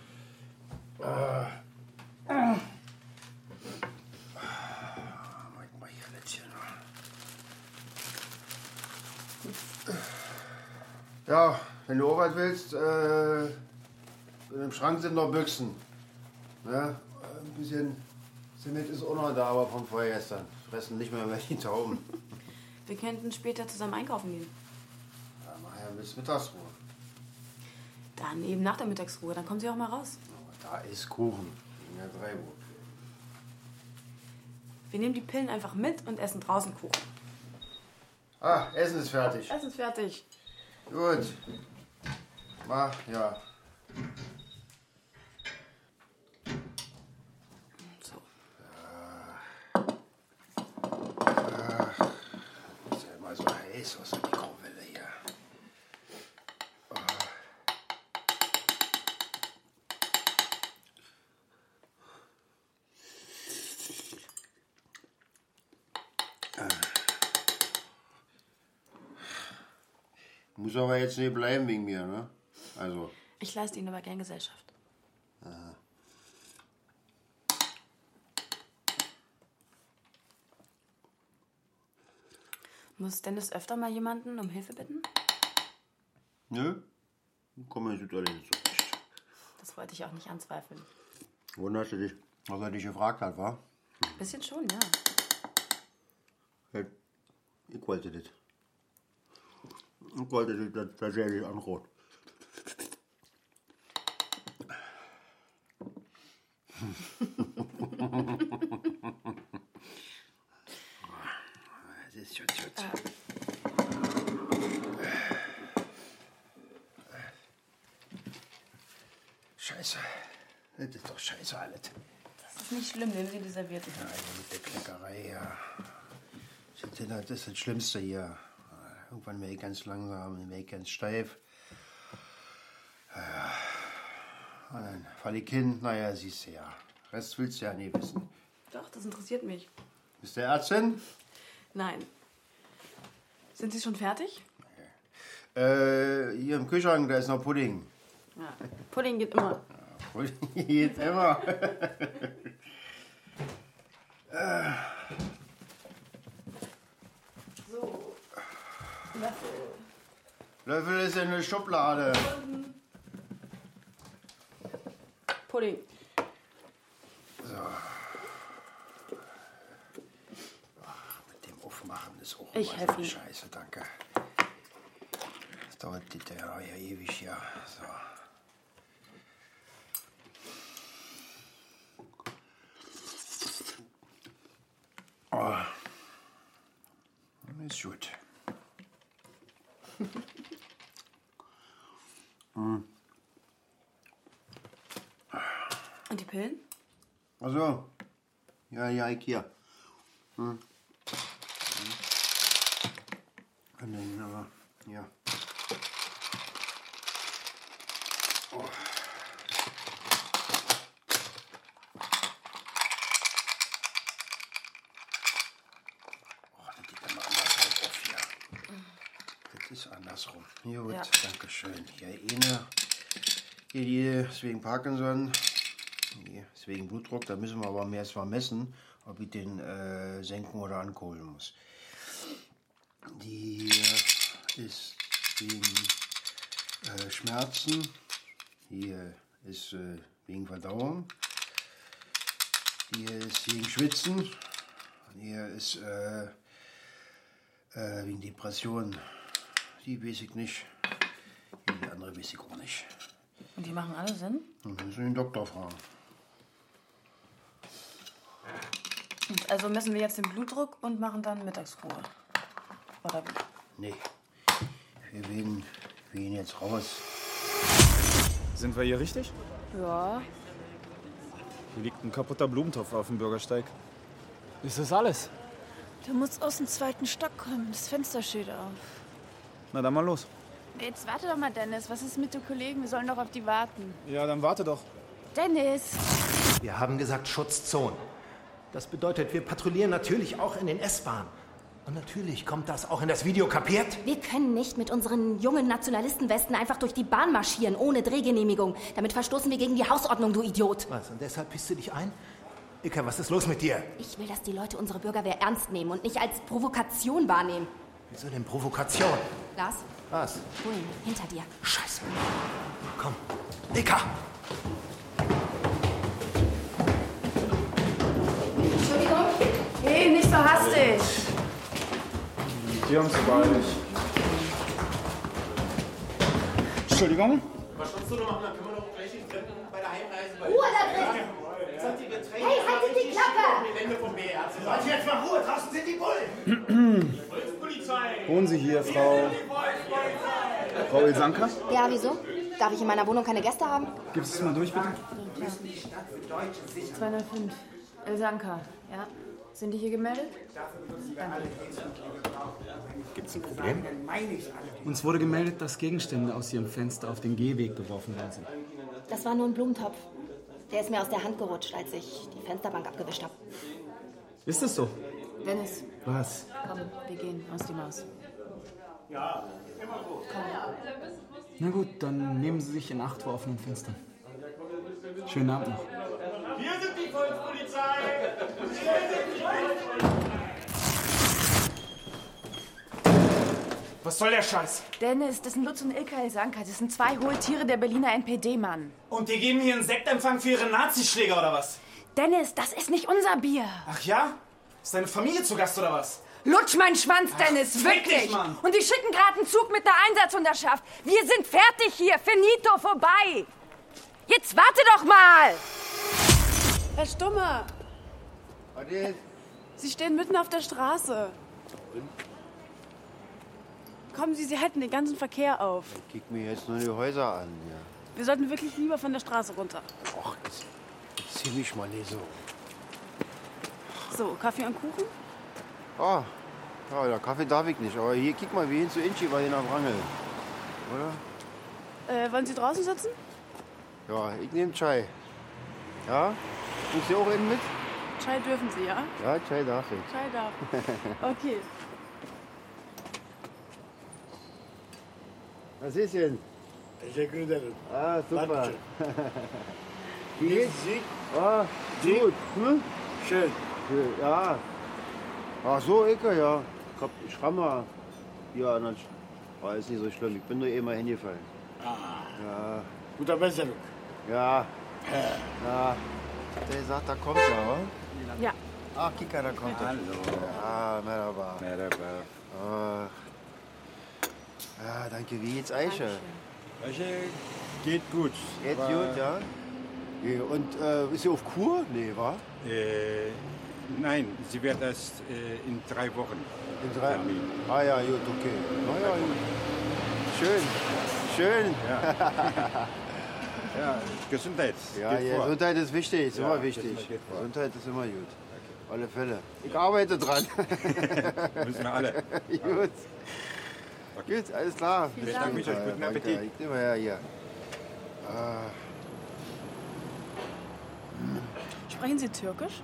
Ja, wenn du auch was willst, im Schrank sind noch Büchsen. Ne? Ein bisschen Zement ist auch noch da, aber vom vorgestern. Fressen nicht mehr die Tauben. Wir könnten später zusammen einkaufen gehen. Ja, nachher bis Mittagsruhe. Dann eben nach der Mittagsruhe, dann kommen Sie auch mal raus. Da ist Kuchen. In der 3 Uhr. Wir nehmen die Pillen einfach mit und essen draußen Kuchen. Ah, Essen ist fertig. Essen ist fertig. Gut. Mach, ja. So. Ist ja immer so heiß aus der Mikrowelle hier. Muss aber jetzt nicht bleiben wegen mir, ne? Also. Ich leiste Ihnen aber gern Gesellschaft. Aha. Muss Dennis öfter mal jemanden um Hilfe bitten? Nö? Komm, ich tut alles so. Das wollte ich auch nicht anzweifeln. Wunderst du dich, was er dich gefragt hat, wa? Ein bisschen schon, ja. Ich wollte das. Ich wollte das tatsächlich anrot. Das ist schon gut. Scheiße. Das ist doch scheiße alles. Das ist nicht schlimm, nehmen Sie die Serviette. Ja, mit der Kleckerei, ja. Das ist das Schlimmste hier. Irgendwann werde ich ganz langsam, dann werde ich ganz steif. Ja. Und dann falle ich hin. Naja, siehst du ja. Rest willst du ja nie wissen. Doch, das interessiert mich. Bist du Ärztin? Nein. Sind Sie schon fertig? Hier im Kühlschrank, da ist noch Pudding. Ja. Pudding geht immer. Pudding geht immer. So. Löffel. Löffel ist in der Schublade. Pudding. So. Ach, mit dem Aufmachen ist auch Ich immer helfe so Ihnen. Scheiße, danke. Das dauert ja ewig, ja. So. Oh. Ist gut. Und die Pillen? Ach so. Ja, ich hier. Und dann aber, ja. es ist andersrum. Gut, Ja. danke schön. Hier eine. Hier die ist wegen Parkinson. Die ist wegen Blutdruck. Da müssen wir aber erst mal messen, ob ich den senken oder ankohlen muss. Die ist wegen Schmerzen. Hier ist wegen Verdauung. Hier ist wegen Schwitzen. Hier ist wegen Depressionen. Die weiß ich nicht. Die andere weiß ich auch nicht. Und die machen alle Sinn? Dann müssen wir den Doktor fragen. Und also messen wir jetzt den Blutdruck und machen dann Mittagsruhe. Oder wie? Nee. Wir gehen jetzt raus. Sind wir hier richtig? Ja. Hier liegt ein kaputter Blumentopf auf dem Bürgersteig. Ist das alles? Du musst aus dem 2. Stock kommen. Das Fenster steht auf. Na dann mal los. Jetzt warte doch mal, Dennis. Was ist mit den Kollegen? Wir sollen doch auf die warten. Ja, dann warte doch. Dennis! Wir haben gesagt Schutzzone. Das bedeutet, wir patrouillieren natürlich auch in den S-Bahnen. Und natürlich kommt das auch in das Video, kapiert? Wir können nicht mit unseren jungen Nationalistenwesten einfach durch die Bahn marschieren, ohne Drehgenehmigung. Damit verstoßen wir gegen die Hausordnung, du Idiot. Was, und deshalb pisst du dich ein? Ika, was ist los mit dir? Ich will, dass die Leute unsere Bürgerwehr ernst nehmen und nicht als Provokation wahrnehmen. Wieso denn Provokation? Lars? Was? Hol ihn, hinter dir. Scheiße. Komm. Ika! Entschuldigung? Hey, nicht so hastig. Die haben es gar nicht. Entschuldigung? Was sollst du noch machen? Dann können wir doch gleich die Treppen bei der Heimreise... Ruhe da drin! Hey, haltet die Klappe! Leute, jetzt mal Ruhe, draußen sind die Bullen! Wohnen Sie hier, Frau Ilsanka? Ja, wieso? Darf ich in meiner Wohnung keine Gäste haben? Gibst du es mal durch, bitte? 205. Elsanka, ja. Sind die hier gemeldet? Danke. Gibt's ein Problem? Uns wurde gemeldet, dass Gegenstände aus Ihrem Fenster auf den Gehweg geworfen worden sind. Das war nur ein Blumentopf. Der ist mir aus der Hand gerutscht, als ich die Fensterbank abgewischt habe. Ist das so? Dennis, Was? komm, wir gehen aus die Maus. Ja, immer so. Na gut, dann nehmen Sie sich in Acht vor offenen Fenstern. Schönen Abend noch. Wir sind die Volkspolizei! Wir sind die Volkspolizei! Was soll der Scheiß? Dennis, das sind Lutz und Ilka Elsanka. Das sind 2 hohe Tiere der Berliner NPD, Mann. Und die geben hier einen Sektempfang für ihre Nazischläger, oder was? Dennis, das ist nicht unser Bier. Ach ja? Ist deine Familie zu Gast, oder was? Lutsch meinen Schwanz, Dennis, fick dich, wirklich. Mann. Und die schicken gerade einen Zug mit der Einsatzhunderschaft. Wir sind fertig hier, finito, vorbei. Jetzt warte doch mal. Herr Stummer! Sie stehen mitten auf der Straße. Kommen Sie, Sie halten den ganzen Verkehr auf. Kick mir jetzt nur die Häuser an. Ja. Wir sollten wirklich lieber von der Straße runter. Och, jetzt zieh mich mal nicht so. So, Kaffee und Kuchen? Ah, ja, der Kaffee darf ich nicht. Aber hier, kick mal, wie hin zu Inchi bei den am Rangel. Oder? Wollen Sie draußen sitzen? Ja, ich nehme Chai. Ja? Bringst du auch innen mit? Chai dürfen Sie, ja? Ja, Chai darf ich. Chai darf. Okay. Was ist denn? Sehr gut. Ah, super. Dankeschön. Wie geht's? Sie? Ah, gut. Hm? Schön. Ja. Ach so, Ecke, ja. Ich hab Schrammer hier an der war ist nicht so schlimm. Ich bin nur eben mal hingefallen. Ah. Ja. Guter Besserung. Ja. Ja. Der sagt, da kommt er, oder? Ja. Ach, Kika, da kommt er. Hallo. Ja, merhaba. Ach. Ja, danke. Wie geht's Eiche? Eiche geht gut. Geht Aber- gut, ja? Ja, und ist sie auf Kur? Nee, wa? Nein, sie wird erst in 3 Wochen. In 3? Ah ja, gut, okay. Ah ja, gut. Schön. Schön. Ja. Ja, Gesundheit. Ja, geht ja, vor. Gesundheit ist wichtig, ist Ja, immer wichtig. Gesundheit geht vor. Gesundheit ist immer gut. Auf alle Fälle. Ich arbeite dran. Müssen wir alle. Gut. Gut, alles klar. Ich bedanke mich, euch guten Danke. Appetit. Ich nehme her hier. Ah. Sprechen Sie Türkisch?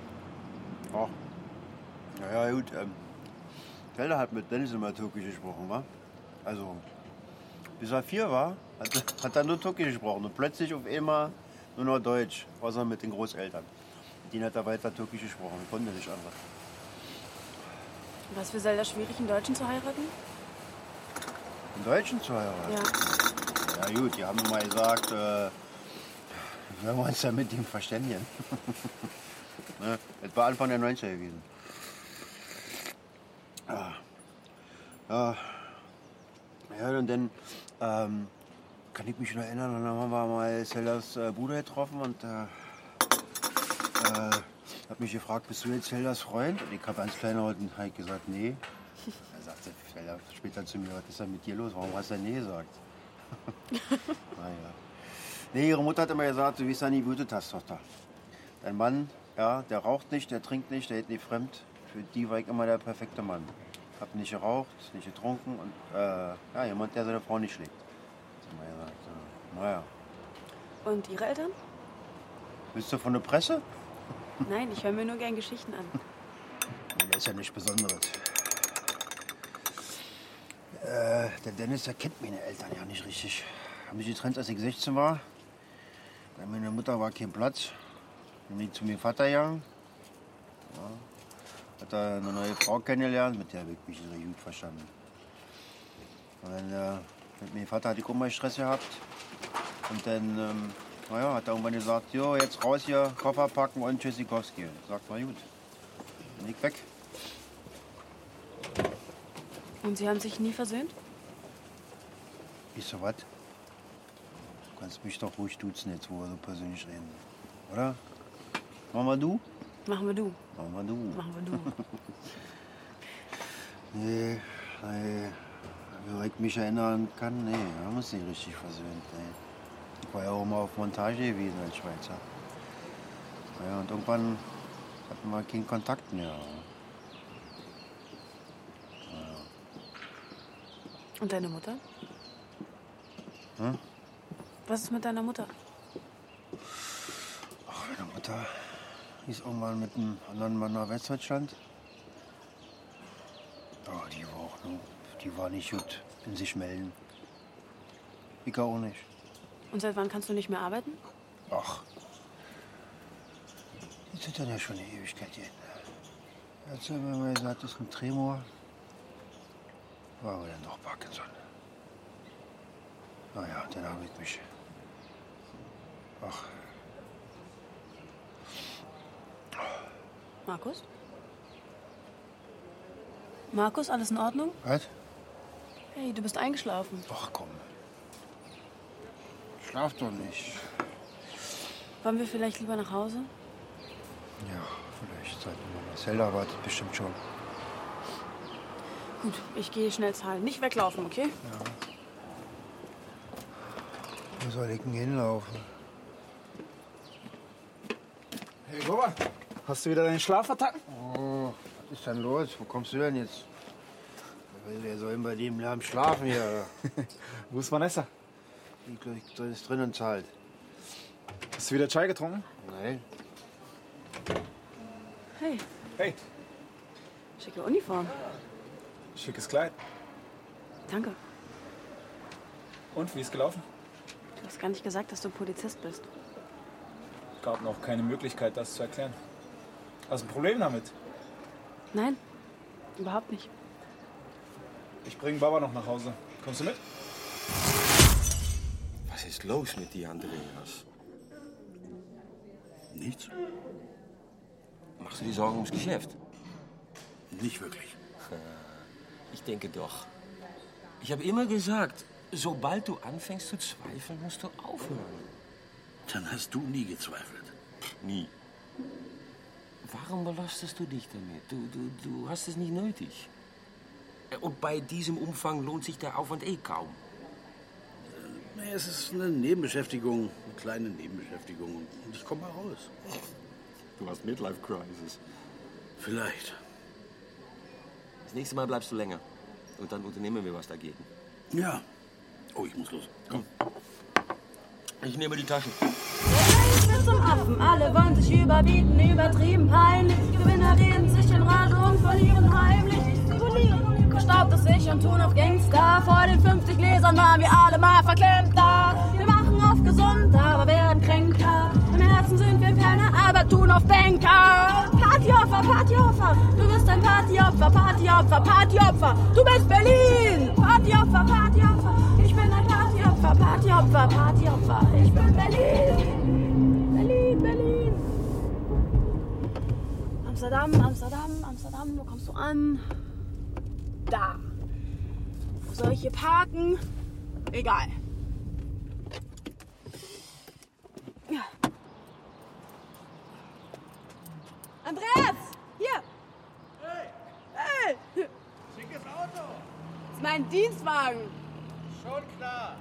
Ach. Ja, gut. Felder hat mit Dennis immer Türkisch gesprochen, wa? Also, bis er 4 war, hat er nur Türkisch gesprochen. Und plötzlich auf einmal nur noch Deutsch, außer mit den Großeltern. Mit denen hat er weiter Türkisch gesprochen. Er konnte nicht anders. Was für Zelda schwierig, einen Deutschen zu heiraten? Einen Deutschen zu heiraten? Ja. Ja gut, die haben mal gesagt, wir werden uns ja mit ihm verständigen. Ne? Das war Anfang der 90er gewesen. Ja, und dann kann ich mich noch erinnern, dann haben wir mal Zeldas Bruder getroffen und hat mich gefragt, bist du jetzt Zeldas Freund? Und ich habe ganz klein und habe gesagt, nee. Er sagte Zelda später zu mir, was ist denn mit dir los? Warum hast du denn nee gesagt? Naja. Nee, ihre Mutter hat immer gesagt, du weißt ja nie, wie du das, Tochter. Dein Mann, ja, der raucht nicht, der trinkt nicht, der geht nicht fremd. Für die war ich immer der perfekte Mann. Hab nicht geraucht, nicht getrunken und ja, jemand, der seine Frau nicht schlägt. Hat sie mal gesagt. Naja. Und Ihre Eltern? Bist du von der Presse? Nein, ich höre mir nur gern Geschichten an. Das ist ja nichts Besonderes. Der Dennis, der kennt meine Eltern ja nicht richtig. Haben sich getrennt, als ich 16 war. Bei meiner Mutter war kein Platz. Bin ich zu meinem Vater gegangen. Ja. Hat er eine neue Frau kennengelernt, mit der habe ich mich sehr gut verstanden. Und dann, mit meinem Vater hatte ich auch mal Stress gehabt. Und dann, naja, hat er irgendwann gesagt, jo, jetzt raus hier, Koffer packen und Tschüssikowski. Sagt, na gut. Bin ich weg. Und Sie haben sich nie versöhnt? Ist so was? Du kannst mich doch ruhig duzen jetzt, wo wir so persönlich reden. Oder? Machen wir du? Machen wir du. Machen wir du. Machen wir du. Nee, wie ich mich erinnern kann, nee, wir haben uns nicht richtig versöhnt. Nee. Ich war ja auch mal auf Montage gewesen als Schweizer. Ja, und irgendwann hatten wir keinen Kontakt mehr. Und deine Mutter? Hm? Was ist mit deiner Mutter? Ach, meine Mutter ist irgendwann mit einem anderen Mann nach Westdeutschland. Oh, die war nicht gut in sich melden. Ich auch nicht. Und seit wann kannst du nicht mehr arbeiten? Ach, das hat dann ja schon eine Ewigkeit hin. Jetzt haben wir mal gesagt, das ist ein Tremor. War aber dann doch Parkinson. Naja, dann habe ich mich. Ach. Markus? Markus, alles in Ordnung? Was? Hey, du bist eingeschlafen. Ach komm. Schlaf doch nicht. Wollen wir vielleicht lieber nach Hause? Ja, vielleicht. Seit Zelda wartet bestimmt schon. Gut, ich gehe schnell zahlen. Nicht weglaufen, okay? Ja. Wo soll ich denn hinlaufen? Hey, Robert, hast du wieder deinen Schlafattacken? Oh, was ist denn los? Wo kommst du denn jetzt? Wer soll denn bei dem Lärm schlafen hier? Wo ist Vanessa? Die ist drin und zahlt. Hast du wieder Chai getrunken? Nein. Hey. Hey. Schicke Uniform. Schickes Kleid. Danke. Und, wie ist gelaufen? Du hast gar nicht gesagt, dass du Polizist bist. Gab noch keine Möglichkeit, das zu erklären. Hast du ein Problem damit? Nein, überhaupt nicht. Ich bringe Baba noch nach Hause. Kommst du mit? Was ist los mit dir, Andreas? Nichts? Machst du dir Sorgen ums Geschäft? Nicht wirklich. Ich denke doch. Ich habe immer gesagt, sobald du anfängst zu zweifeln, musst du aufhören. Dann hast du nie gezweifelt. Nie. Warum belastest du dich damit? Du hast es nicht nötig. Und bei diesem Umfang lohnt sich der Aufwand kaum. Nee, es ist eine Nebenbeschäftigung, eine kleine Nebenbeschäftigung. Und ich komme mal raus. Du hast Midlife-Crisis. Vielleicht. Das nächste Mal bleibst du länger. Und dann unternehmen wir was dagegen. Ja. Oh, ich muss los. Komm. Ich nehme die Taschen. Ich bin zum Affen, alle wollen sich überbieten, übertrieben peinlich. Gewinner reden sich in Rage und verlieren heimlich. Verstaubt es sich und tun auf Gangster vor den Häusern waren wir alle mal verklemmt da. Wir machen auf gesund, aber werden kränker. Im Herzen sind wir Penner, aber tun auf Banker. Partyopfer, Partyopfer, du bist ein Partyopfer, Partyopfer, Partyopfer. Du bist Berlin. Partyopfer, Partyopfer, ich bin ein Partyopfer, Partyopfer, Partyopfer. Ich bin Berlin. Berlin, Berlin. Amsterdam, Amsterdam, Amsterdam, wo kommst du an? Da. Wo soll ich hier parken? Egal. Ja. Andreas! Hier! Hey! Schickes Auto! Das ist mein Dienstwagen. Schon klar.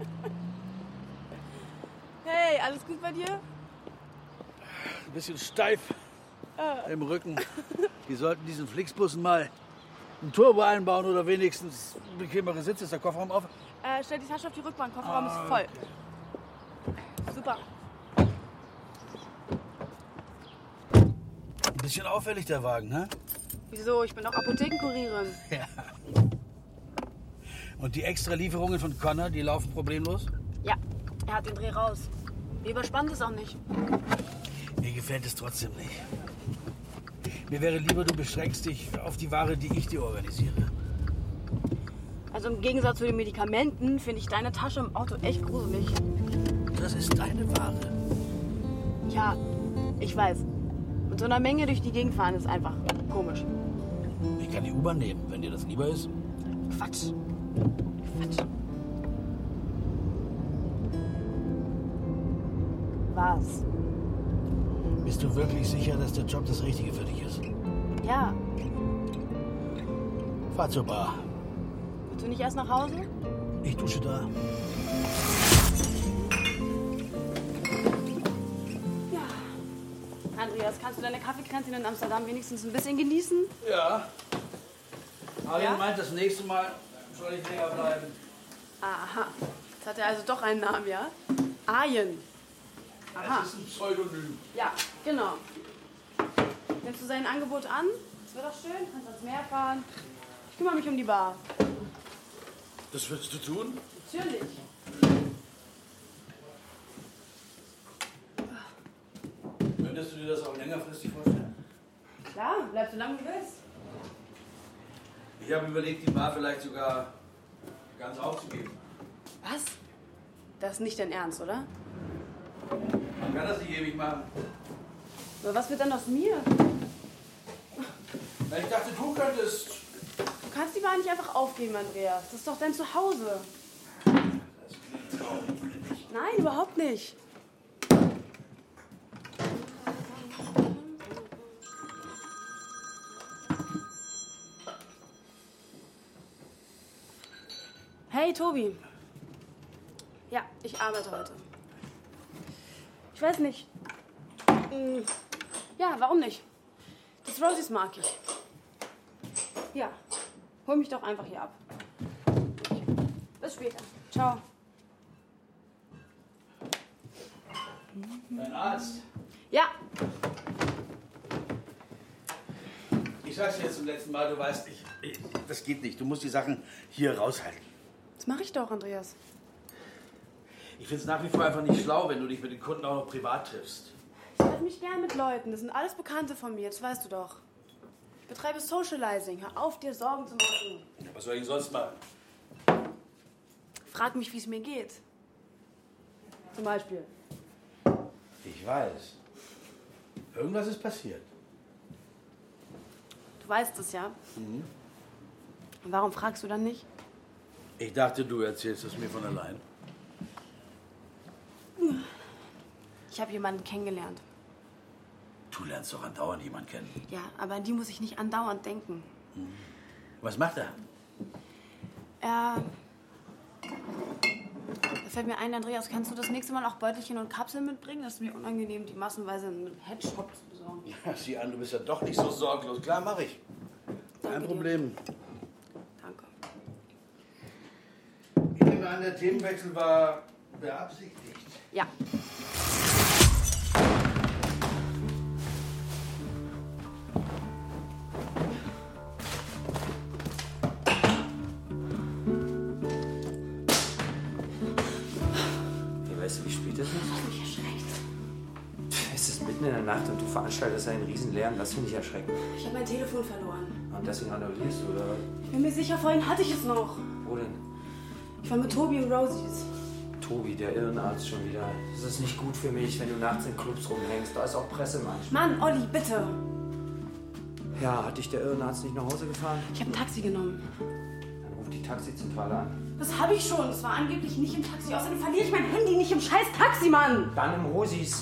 Hey, alles gut bei dir? Ein bisschen steif im Rücken. Die sollten diesen Flixbussen mal ein Turbo einbauen oder wenigstens bequemere Sitze. Ist der Kofferraum auf? Stell die Tasche auf die Rückbank. Kofferraum ist voll. Super. Ein bisschen auffällig, der Wagen, ne? Wieso? Ich bin doch Apothekenkurierin. Ja. Und die Extra-Lieferungen von Connor, die laufen problemlos? Ja, er hat den Dreh raus. Wir überspannen es auch nicht. Mir gefällt es trotzdem nicht. Mir wäre lieber, du beschränkst dich auf die Ware, die ich dir organisiere. Also im Gegensatz zu den Medikamenten finde ich deine Tasche im Auto echt gruselig. Das ist deine Ware. Ja, ich weiß. Mit so einer Menge durch die Gegend fahren ist einfach komisch. Ich kann die U-Bahn nehmen, wenn dir das lieber ist. Quatsch. Quatsch. Was? Bist du wirklich sicher, dass der Job das Richtige für dich ist? Ja. Fahr zur Bar. Willst du nicht erst nach Hause? Ich dusche da. Ja. Andreas, kannst du deine Kaffeekränzchen in Amsterdam wenigstens ein bisschen genießen? Ja. Arjen Ja? meint, das nächste Mal soll ich länger bleiben. Aha. Jetzt hat er also doch einen Namen, ja? Arjen. Aha. Das ist ein Pseudonym. Ja, genau. Nimmst du sein Angebot an? Das wird doch schön. Kannst ans Meer fahren. Ich kümmere mich um die Bar. Das würdest du tun? Natürlich. Könntest du dir das auch längerfristig vorstellen? Klar, bleib so lange wie du willst. Ich habe überlegt, die Bar vielleicht sogar ganz aufzugeben. Was? Das ist nicht dein Ernst, oder? Man kann das nicht ewig machen. Aber was wird dann aus mir? Na, ich dachte, du könntest. Du kannst die Bar nicht einfach aufgeben, Andreas. Das ist doch dein Zuhause. Nein, überhaupt nicht. Hey, Tobi. Ja, ich arbeite heute. Ich weiß nicht. Ja, warum nicht? Das Rosies mag ich. Ja, hol mich doch einfach hier ab. Bis später. Ciao. Dein Arzt? Ja. Ich sag's dir jetzt zum letzten Mal, du weißt nicht. Das geht nicht. Du musst die Sachen hier raushalten. Das mache ich doch, Andreas. Ich find's nach wie vor einfach nicht schlau, wenn du dich mit den Kunden auch noch privat triffst. Ich treffe mich gern mit Leuten. Das sind alles Bekannte von mir, das weißt du doch. Ich betreibe Socializing. Hör auf, dir Sorgen zu machen. Ja, was soll ich sonst machen? Frag mich, wie es mir geht. Zum Beispiel. Ich weiß. Irgendwas ist passiert. Du weißt es ja. Mhm. Und warum fragst du dann nicht? Ich dachte, du erzählst es mir von allein. Ich habe jemanden kennengelernt. Du lernst doch andauernd jemanden kennen. Ja, aber an die muss ich nicht andauernd denken. Was macht er? Da fällt mir ein, Andreas, kannst du das nächste Mal auch Beutelchen und Kapseln mitbringen? Das ist mir unangenehm, die massenweise in Headshop zu besorgen. Ja, sieh an, du bist ja doch nicht so sorglos. Klar, mach ich. Kein Problem. Danke. Ich nehme an, der Themenwechsel war beabsichtigt. Ja. Nacht und du veranstaltest einen Riesenlärm. Lass dich nicht erschrecken. Ich habe mein Telefon verloren. Und deswegen annullierst du, oder was? Ich bin mir sicher, vorhin hatte ich es noch. Wo denn? Ich war mit Tobi und Rosies. Tobi, der Irrenarzt schon wieder. Das ist nicht gut für mich, wenn du nachts in Clubs rumhängst. Da ist auch Presse manchmal. Mann, Olli, bitte. Ja, hat dich der Irrenarzt nicht nach Hause gefahren? Ich habe ein Taxi genommen. Dann ruf die Taxizentrale an. Das habe ich schon. Es war angeblich nicht im Taxi. Außerdem verliere ich mein Handy nicht im scheiß Taxi, Mann. Dann im Rosis.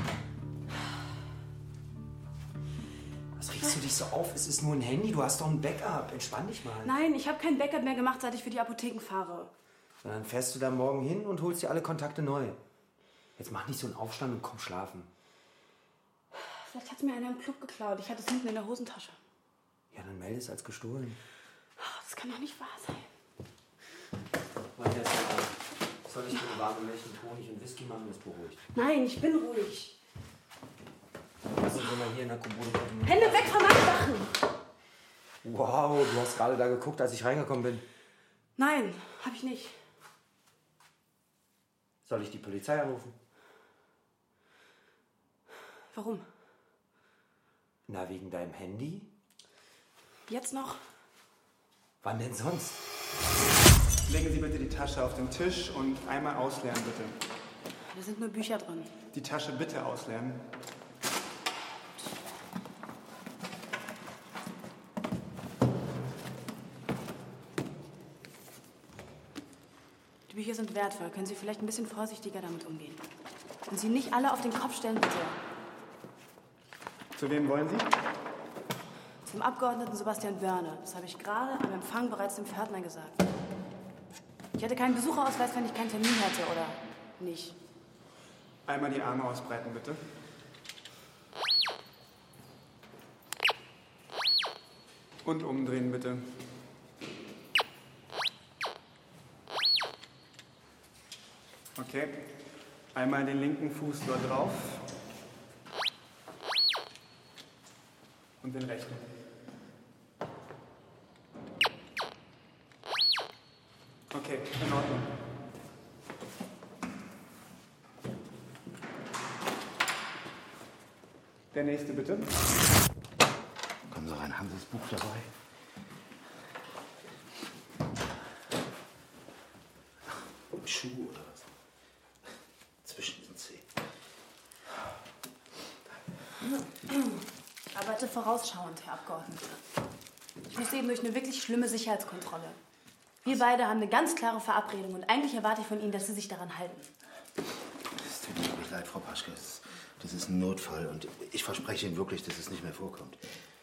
Was regst du dich so auf? Es ist nur ein Handy. Du hast doch ein Backup. Entspann dich mal. Nein, ich habe kein Backup mehr gemacht, seit ich für die Apotheken fahre. Und dann fährst du da morgen hin und holst dir alle Kontakte neu. Jetzt mach nicht so einen Aufstand und komm schlafen. Vielleicht hat es mir einer im Club geklaut. Ich hatte es hinten in der Hosentasche. Ja, dann melde es als gestohlen. Das kann doch nicht wahr sein. Soll ich dir eine warme Milch mit Honig und Whisky machen? Das beruhigt. Nein, ich bin ruhig. Lass uns mal hier in der Kommode gucken. Hände weg von meinen Sachen! Wow, du hast gerade da geguckt, als ich reingekommen bin. Nein, hab ich nicht. Soll ich die Polizei anrufen? Warum? Na, wegen deinem Handy? Jetzt noch? Wann denn sonst? Legen Sie bitte die Tasche auf den Tisch und einmal ausleeren, bitte. Da sind nur Bücher drin. Die Tasche bitte ausleeren. Die Bücher sind wertvoll. Können Sie vielleicht ein bisschen vorsichtiger damit umgehen? Und sie nicht alle auf den Kopf stellen, bitte. Zu wem wollen Sie? Zum Abgeordneten Sebastian Börne. Das habe ich gerade am Empfang bereits dem Pförtner gesagt. Ich hätte keinen Besucherausweis, wenn ich keinen Termin hätte, oder nicht? Einmal die Arme ausbreiten, bitte. Und umdrehen, bitte. Okay. Einmal den linken Fuß dort drauf. Und den rechten. Okay, in Ordnung. Der nächste, bitte. Kommen Sie rein, haben Sie das Buch dabei? Schuhe oder was? Zwischen den Zehen. Ich arbeite vorausschauend, Herr Abgeordneter. Ich muss eben durch eine wirklich schlimme Sicherheitskontrolle. Wir beide haben eine ganz klare Verabredung und eigentlich erwarte ich von Ihnen, dass Sie sich daran halten. Es tut mir wirklich leid, Frau Paschke. Das ist ein Notfall und ich verspreche Ihnen wirklich, dass es nicht mehr vorkommt.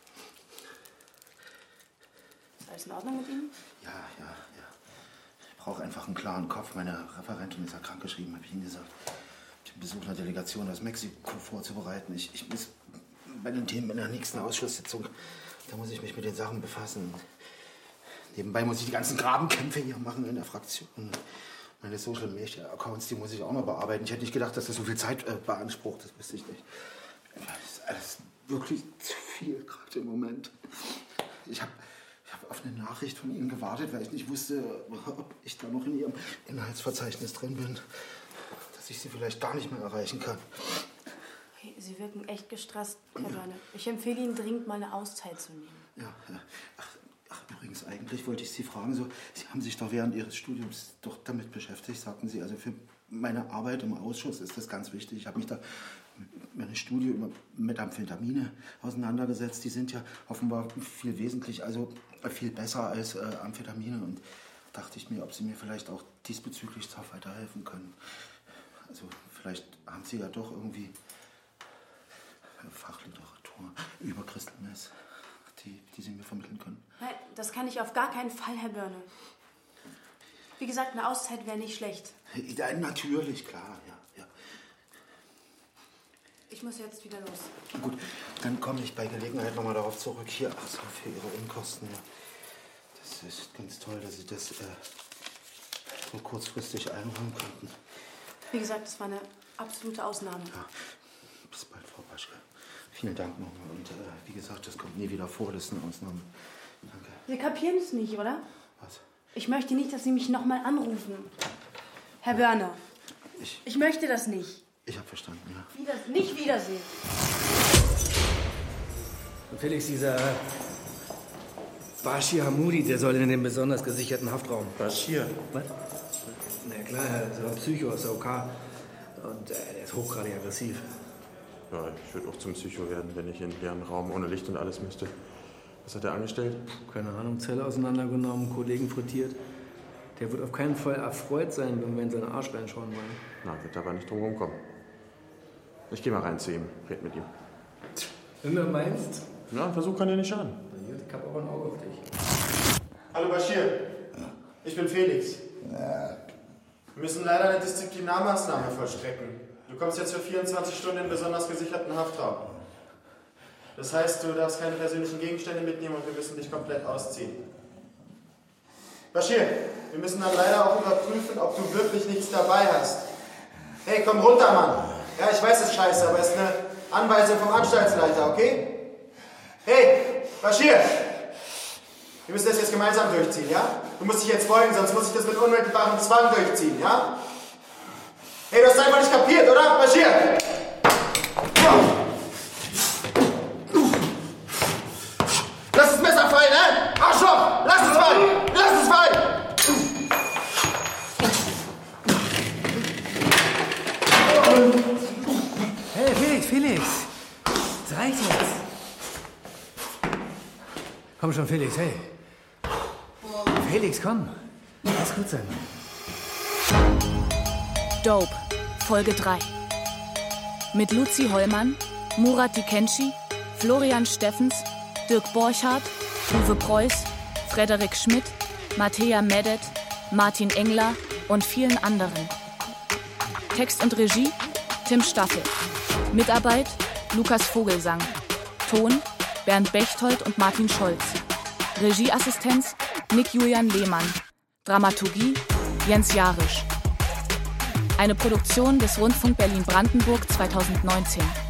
Ist alles in Ordnung mit Ihnen? Ja. Ich brauche einfach einen klaren Kopf. Meine Referentin ist ja krankgeschrieben, habe ich Ihnen gesagt. Den Besuch einer Delegation aus Mexiko vorzubereiten. Ich muss bei den Themen in der nächsten Ausschusssitzung, da muss ich mich mit den Sachen befassen. Nebenbei muss ich die ganzen Grabenkämpfe hier machen in der Fraktion. Meine Social Media Accounts, die muss ich auch noch bearbeiten. Ich hätte nicht gedacht, dass das so viel Zeit beansprucht. Das wusste ich nicht. Das ist alles wirklich zu viel gerade im Moment. Ich habe auf eine Nachricht von Ihnen gewartet, weil ich nicht wusste, ob ich da noch in Ihrem Inhaltsverzeichnis drin bin. Dass ich Sie vielleicht gar nicht mehr erreichen kann. Okay, Sie wirken echt gestresst, Herr Börne. Ich empfehle Ihnen dringend, mal eine Auszeit zu nehmen. Ja. Ach, übrigens, eigentlich wollte ich Sie fragen, Sie haben sich doch während Ihres Studiums doch damit beschäftigt, sagten Sie. Also für meine Arbeit im Ausschuss ist das ganz wichtig. Ich habe mich da mit meiner Studie über Methamphetamine auseinandergesetzt. Die sind ja offenbar viel besser als Amphetamine. Und dachte ich mir, ob Sie mir vielleicht auch diesbezüglich weiterhelfen können. Also vielleicht haben Sie ja doch irgendwie Fachliteratur über Crystal Meth, die Sie mir vermitteln können. Nein, das kann ich auf gar keinen Fall, Herr Börne. Wie gesagt, eine Auszeit wäre nicht schlecht. Ja, natürlich, klar, ja. Ich muss jetzt wieder los. Gut, dann komme ich bei Gelegenheit nochmal darauf zurück. Hier, ach so, für Ihre Unkosten. Das ist ganz toll, dass Sie das so kurzfristig einräumen konnten. Wie gesagt, das war eine absolute Ausnahme. Ja, bis bald, Frau Paschke. Vielen Dank nochmal. Und wie gesagt, das kommt nie wieder vor, das ist eine Ausnahme. Danke. Sie kapieren es nicht, oder? Was? Ich möchte nicht, dass Sie mich nochmal anrufen. Herr Börne, ich möchte das nicht. Ich habe verstanden, ja. Nicht Wiedersehen. Felix, dieser Bashir Hammoudi, der soll in den besonders gesicherten Haftraum. Bashir? Was? Na klar, so ein Psycho aus der OK. Und der ist hochgradig aggressiv. Ja, ich würde auch zum Psycho werden, wenn ich in einen leeren Raum ohne Licht und alles müsste. Was hat er angestellt? Keine Ahnung, Zelle auseinandergenommen, Kollegen frittiert. Der wird auf keinen Fall erfreut sein, wenn wir in seinen Arsch reinschauen wollen. Na, wird aber nicht drum rumkommen. Ich gehe mal rein zu ihm, red mit ihm. Wenn du meinst? Ja, ein Versuch kann dir nicht schaden. Ich hab auch ein Auge auf dich. Hallo Bashir, ich bin Felix. Wir müssen leider eine Disziplinarmaßnahme vollstrecken. Du kommst jetzt für 24 Stunden in besonders gesicherten Haftraum. Das heißt, du darfst keine persönlichen Gegenstände mitnehmen und wir müssen dich komplett ausziehen. Bashir, wir müssen dann leider auch überprüfen, ob du wirklich nichts dabei hast. Hey, komm runter, Mann. Ja, ich weiß, es ist scheiße, aber es ist eine Anweisung vom Anstaltsleiter, okay? Hey, Bashir! Wir müssen das jetzt gemeinsam durchziehen, ja? Du musst dich jetzt folgen, sonst muss ich das mit unmittelbarem Zwang durchziehen, ja? Hey, du hast einfach nicht kapiert, oder, Bashir? Lass das Messer fallen, ne? Arschloch! Lass es fallen! Lass es fallen! Hey, Felix! Das reicht jetzt. Komm schon, Felix, hey. Felix, komm. Lass gut sein. Dope, Folge 3. Mit Luzi Hollmann, Murat Dikenci, Florian Steffens, Dirk Borchardt, Uwe Preuß, Frederik Schmidt, Mattea Medet, Martin Engler und vielen anderen. Text und Regie Tim Staffel. Mitarbeit Lukas Vogelsang. Ton Bernd Bechtold und Martin Scholz. Regieassistenz Nick Julian Lehmann. Dramaturgie Jens Jarisch. Eine Produktion des Rundfunk Berlin-Brandenburg 2019.